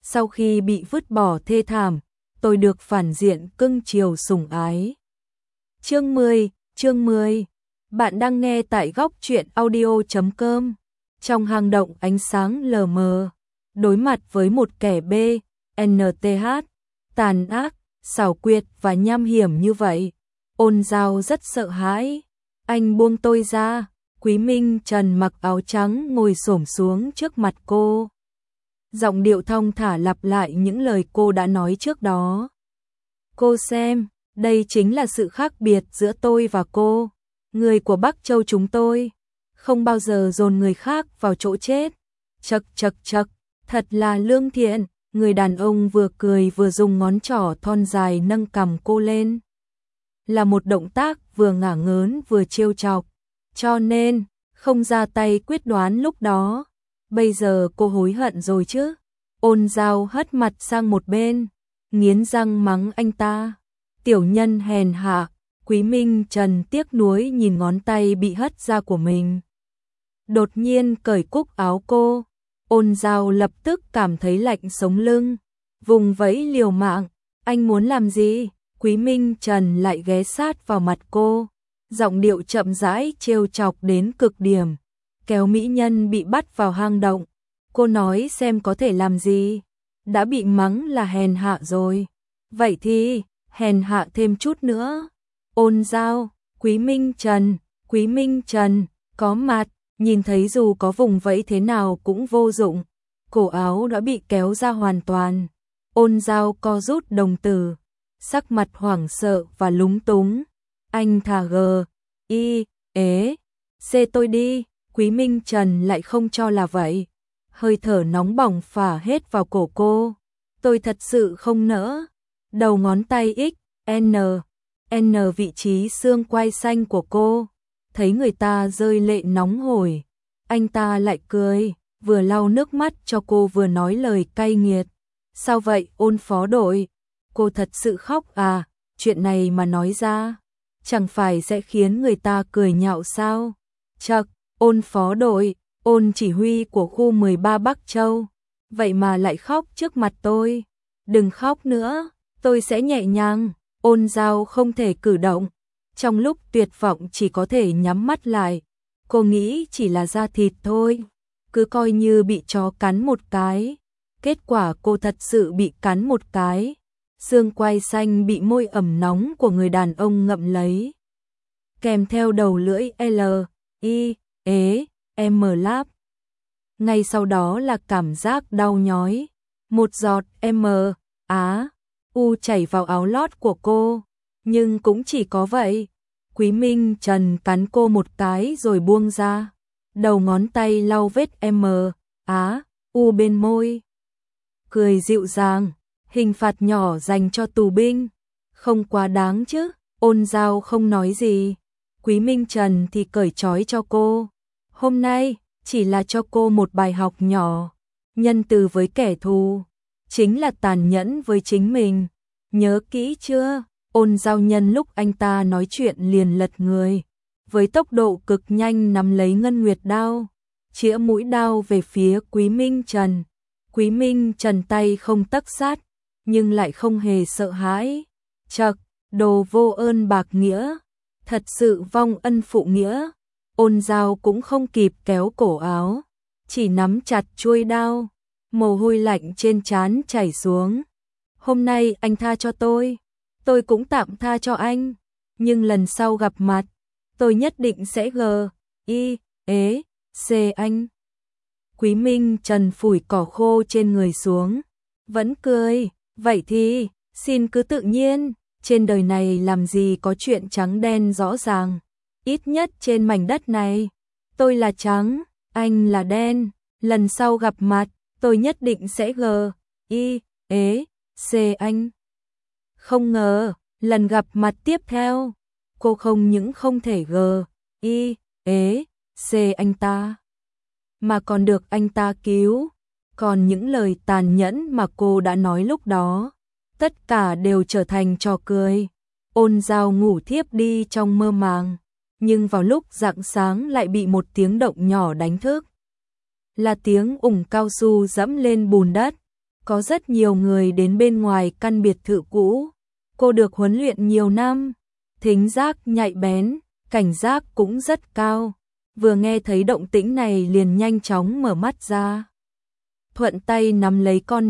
sau khi bị vứt bỏ thê thảm, tôi được phản diện cưng chiều sủng ái. Chương 10. Bạn đang nghe tại góc truyện audio.com. Trong hang động ánh sáng lờ mờ, đối mặt với một kẻ BNTH, tàn ác, xảo quyệt và nham hiểm như vậy, Ôn Giao rất sợ hãi. Anh buông tôi ra. Quý Minh Trần mặc áo trắng ngồi xổm xuống trước mặt cô. Giọng điệu thong thả lặp lại những lời cô đã nói trước đó. Cô xem, đây chính là sự khác biệt giữa tôi và cô. Người của Bắc Châu chúng tôi không bao giờ dồn người khác vào chỗ chết. Chậc chậc chậc, thật là lương thiện. Người đàn ông vừa cười vừa dùng ngón trỏ thon dài nâng cằm cô lên. Là một động tác vừa ngả ngớn vừa trêu chọc. Cho nên, không ra tay quyết đoán lúc đó. Bây giờ cô hối hận rồi chứ? Ôn Giao hất mặt sang một bên, nghiến răng mắng anh ta. Tiểu nhân hèn hạ. Quý Minh Trần tiếc nuối nhìn ngón tay bị hất ra của mình. Đột nhiên cởi cúc áo cô. Ôn Giao lập tức cảm thấy lạnh sống lưng, vùng vẫy liều mạng. Anh muốn làm gì? Quý Minh Trần lại ghé sát vào mặt cô, giọng điệu chậm rãi trêu chọc đến cực điểm. Kéo mỹ nhân bị bắt vào hang động, cô nói xem có thể làm gì. Đã bị mắng là hèn hạ rồi, vậy thì hèn hạ thêm chút nữa. Ôn Giao, Quý Minh Trần có mặt, nhìn thấy dù có vùng vẫy thế nào cũng vô dụng. Cổ áo đã bị kéo ra hoàn toàn. Ôn Giao co rút đồng tử, sắc mặt hoảng sợ và lúng túng. Anh thả C tôi đi. Quý Minh Trần lại không cho là vậy. Hơi thở nóng bỏng phả hết vào cổ cô. Tôi thật sự không nỡ. Đầu ngón tay N vị trí xương quai xanh của cô. Thấy người ta rơi lệ nóng hổi, anh ta lại cười, vừa lau nước mắt cho cô vừa nói lời cay nghiệt. Sao vậy Ôn phó đội? Cô thật sự khóc à? Chuyện này mà nói ra, chẳng phải sẽ khiến người ta cười nhạo sao? Chậc, Ôn phó đội, Ôn chỉ huy của khu 13 Bắc Châu, vậy mà lại khóc trước mặt tôi. Đừng khóc nữa, tôi sẽ nhẹ nhàng. Ôn Giao không thể cử động, trong lúc tuyệt vọng chỉ có thể nhắm mắt lại. Cô nghĩ chỉ là da thịt thôi, cứ coi như bị chó cắn một cái. Kết quả cô thật sự bị cắn một cái. Xương quai xanh bị môi ẩm nóng của người đàn ông ngậm lấy, kèm theo đầu lưỡi M láp. Ngay sau đó là cảm giác đau nhói. Một giọt U chảy vào áo lót của cô, nhưng cũng chỉ có vậy. Quý Minh Trần cắn cô một cái rồi buông ra, đầu ngón tay lau vết U bên môi. Cười dịu dàng, hình phạt nhỏ dành cho tù binh, không quá đáng chứ. Ôn Giao không nói gì. Quý Minh Trần thì cởi trói cho cô. Hôm nay chỉ là cho cô một bài học nhỏ. Nhân từ với kẻ thù chính là tàn nhẫn với chính mình. Nhớ kỹ chưa? Ôn Giao nhân lúc anh ta nói chuyện liền lật người, với tốc độ cực nhanh nắm lấy ngân nguyệt đao, chĩa mũi đao về phía Quý Minh Trần. Quý Minh Trần tay không tấc sát, nhưng lại không hề sợ hãi. Chậc, đồ vô ơn bạc nghĩa, thật sự vong ân phụ nghĩa. Ôn Giao cũng không kịp kéo cổ áo, chỉ nắm chặt chuôi đao, mồ hôi lạnh trên trán chảy xuống. Hôm nay anh tha cho tôi cũng tạm tha cho anh, nhưng lần sau gặp mặt, tôi nhất định sẽ C anh. Quý Minh Trần phủi cỏ khô trên người xuống, vẫn cười. Vậy thì, xin cứ tự nhiên, trên đời này làm gì có chuyện trắng đen rõ ràng. Ít nhất trên mảnh đất này, tôi là trắng, anh là đen. Lần sau gặp mặt, tôi nhất định sẽ C anh. Không ngờ, lần gặp mặt tiếp theo, cô không những không thể C anh ta, mà còn được anh ta cứu. Còn những lời tàn nhẫn mà cô đã nói lúc đó, tất cả đều trở thành trò cười. Ôn Giao ngủ thiếp đi trong mơ màng, nhưng vào lúc rạng sáng lại bị một tiếng động nhỏ đánh thức. Là tiếng ủng cao su dẫm lên bùn đất. có rất nhiều người đến bên ngoài căn biệt thự cũ. Cô được huấn luyện nhiều năm, thính giác nhạy bén, cảnh giác cũng rất cao. Vừa nghe thấy động tĩnh này liền nhanh chóng mở mắt ra. Thuận tay nắm lấy con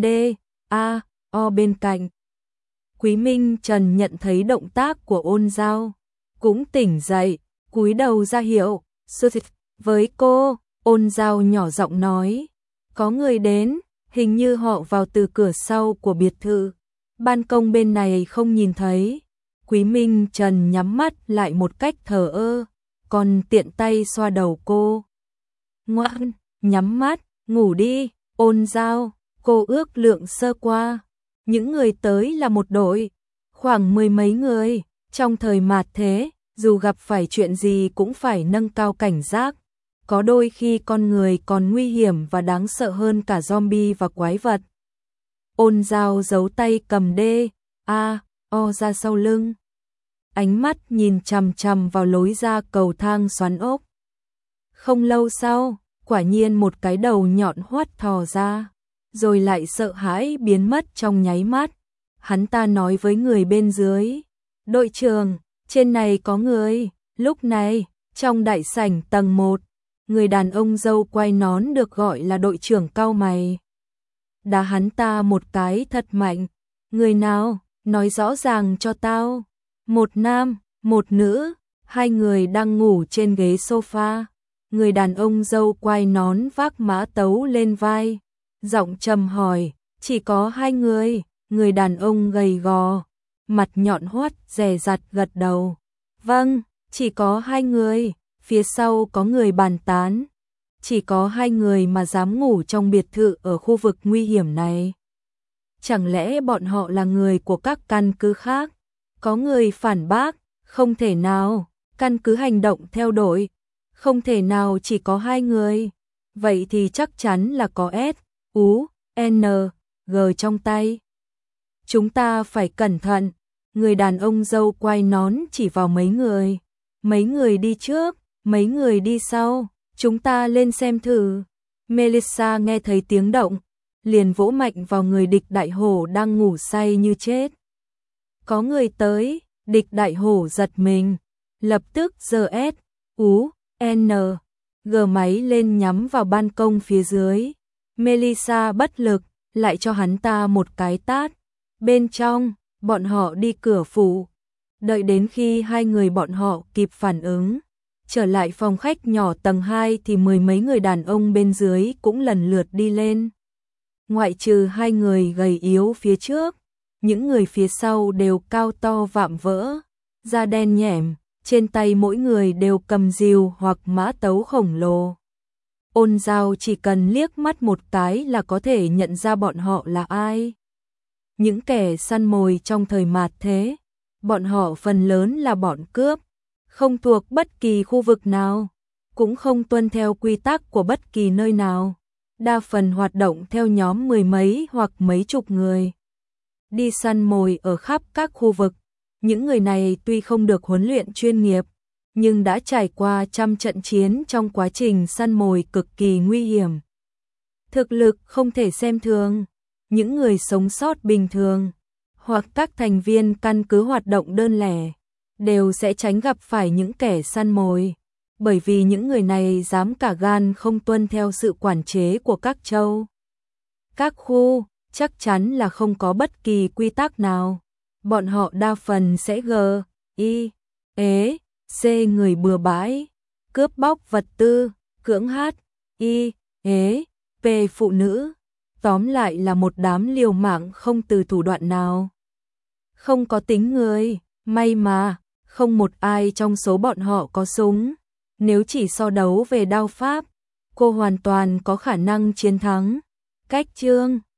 O bên cạnh. Quý Minh Trần nhận thấy động tác của Ôn Giao, cũng tỉnh dậy, cúi đầu ra hiệu với cô. Ôn Giao nhỏ giọng nói, có người đến, hình như họ vào từ cửa sau của biệt thự. Ban công bên này không nhìn thấy. Quý Minh Trần nhắm mắt lại một cách thờ ơ, còn tiện tay xoa đầu cô. Ngoan, nhắm mắt, ngủ đi. Ôn Giao, cô ước lượng sơ qua. Những người tới là một đội, khoảng 10 mấy người. Trong thời mạt thế, dù gặp phải chuyện gì cũng phải nâng cao cảnh giác. Có đôi khi con người còn nguy hiểm và đáng sợ hơn cả zombie và quái vật. Ôn Giao giấu tay cầm O ra sau lưng. Ánh mắt nhìn chằm chằm vào lối ra cầu thang xoắn ốc. Không lâu sau, quả nhiên một cái đầu nhọn hoắt thò ra, rồi lại sợ hãi biến mất trong nháy mắt. Hắn ta nói với người bên dưới, đội trưởng, trên này có người. Lúc này, trong đại sảnh tầng 1, người đàn ông râu quai nón được gọi là đội trưởng cau mày. Đá hắn ta một cái thật mạnh. Người nào, nói rõ ràng cho tao. Một nam, một nữ, hai người đang ngủ trên ghế sofa. Người đàn ông râu quai nón vác mã tấu lên vai, giọng trầm hỏi, chỉ có hai người. Người đàn ông gầy gò, mặt nhọn hoắt dè dặt gật đầu. Vâng, chỉ có hai người. Phía sau có người bàn tán, chỉ có hai người mà dám ngủ trong biệt thự ở khu vực nguy hiểm này. Chẳng lẽ bọn họ là người của các căn cứ khác? Có người phản bác, không thể nào, căn cứ hành động theo đội, không thể nào chỉ có hai người. Vậy thì chắc chắn là có S.U.N.G trong tay. Chúng ta phải cẩn thận. Người đàn ông râu quai nón chỉ vào mấy người. Mấy người đi trước, mấy người đi sau, chúng ta lên xem thử. Melissa nghe thấy tiếng động, liền vỗ mạnh vào người địch đại hổ đang ngủ say như chết. Có người tới, địch đại hổ giật mình, lập tức giơ S.U.N.G máy lên nhắm vào ban công phía dưới. Melissa bất lực, lại cho hắn ta một cái tát. Bên trong, bọn họ đi cửa phụ. Đợi đến khi hai người bọn họ kịp phản ứng, trở lại phòng khách nhỏ tầng 2 thì mười mấy người đàn ông bên dưới cũng lần lượt đi lên. Ngoại trừ hai người gầy yếu phía trước, những người phía sau đều cao to vạm vỡ, da đen nhẻm, trên tay mỗi người đều cầm rìu hoặc mã tấu khổng lồ. Ôn Giao chỉ cần liếc mắt một cái là có thể nhận ra bọn họ là ai. Những kẻ săn mồi trong thời mạt thế, bọn họ phần lớn là bọn cướp, không thuộc bất kỳ khu vực nào, cũng không tuân theo quy tắc của bất kỳ nơi nào. Đa phần hoạt động theo nhóm mười mấy hoặc mấy chục người, đi săn mồi ở khắp các khu vực. Những người này tuy không được huấn luyện chuyên nghiệp, nhưng đã trải qua trăm trận chiến trong quá trình săn mồi cực kỳ nguy hiểm. Thực lực không thể xem thường. Những người sống sót bình thường, hoặc các thành viên căn cứ hoạt động đơn lẻ, đều sẽ tránh gặp phải những kẻ săn mồi, bởi vì những người này dám cả gan không tuân theo sự quản chế của các châu. Các khu, chắc chắn là không có bất kỳ quy tắc nào. Bọn họ đa phần sẽ C người bừa bãi, cướp bóc vật tư, cưỡng P phụ nữ. Tóm lại là một đám liều mạng không từ thủ đoạn nào. Không có tính người, may mà, không một ai trong số bọn họ có súng. Nếu chỉ so đấu về đao pháp, cô hoàn toàn có khả năng chiến thắng. Cách chương